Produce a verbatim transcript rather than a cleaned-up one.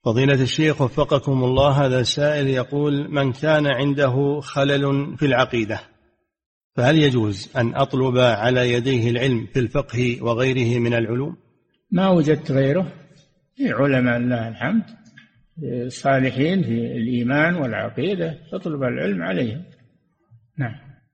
فضيلة الشيخ وفقكم الله، هذا سائل يقول: من كان عنده خلل في العقيدة فهل يجوز أن أطلب على يديه العلم في الفقه وغيره من العلوم؟ ما وجدت غيره، في علماء الله الحمد صالحين في الإيمان والعقيدة، تطلب العلم عليهم. نعم.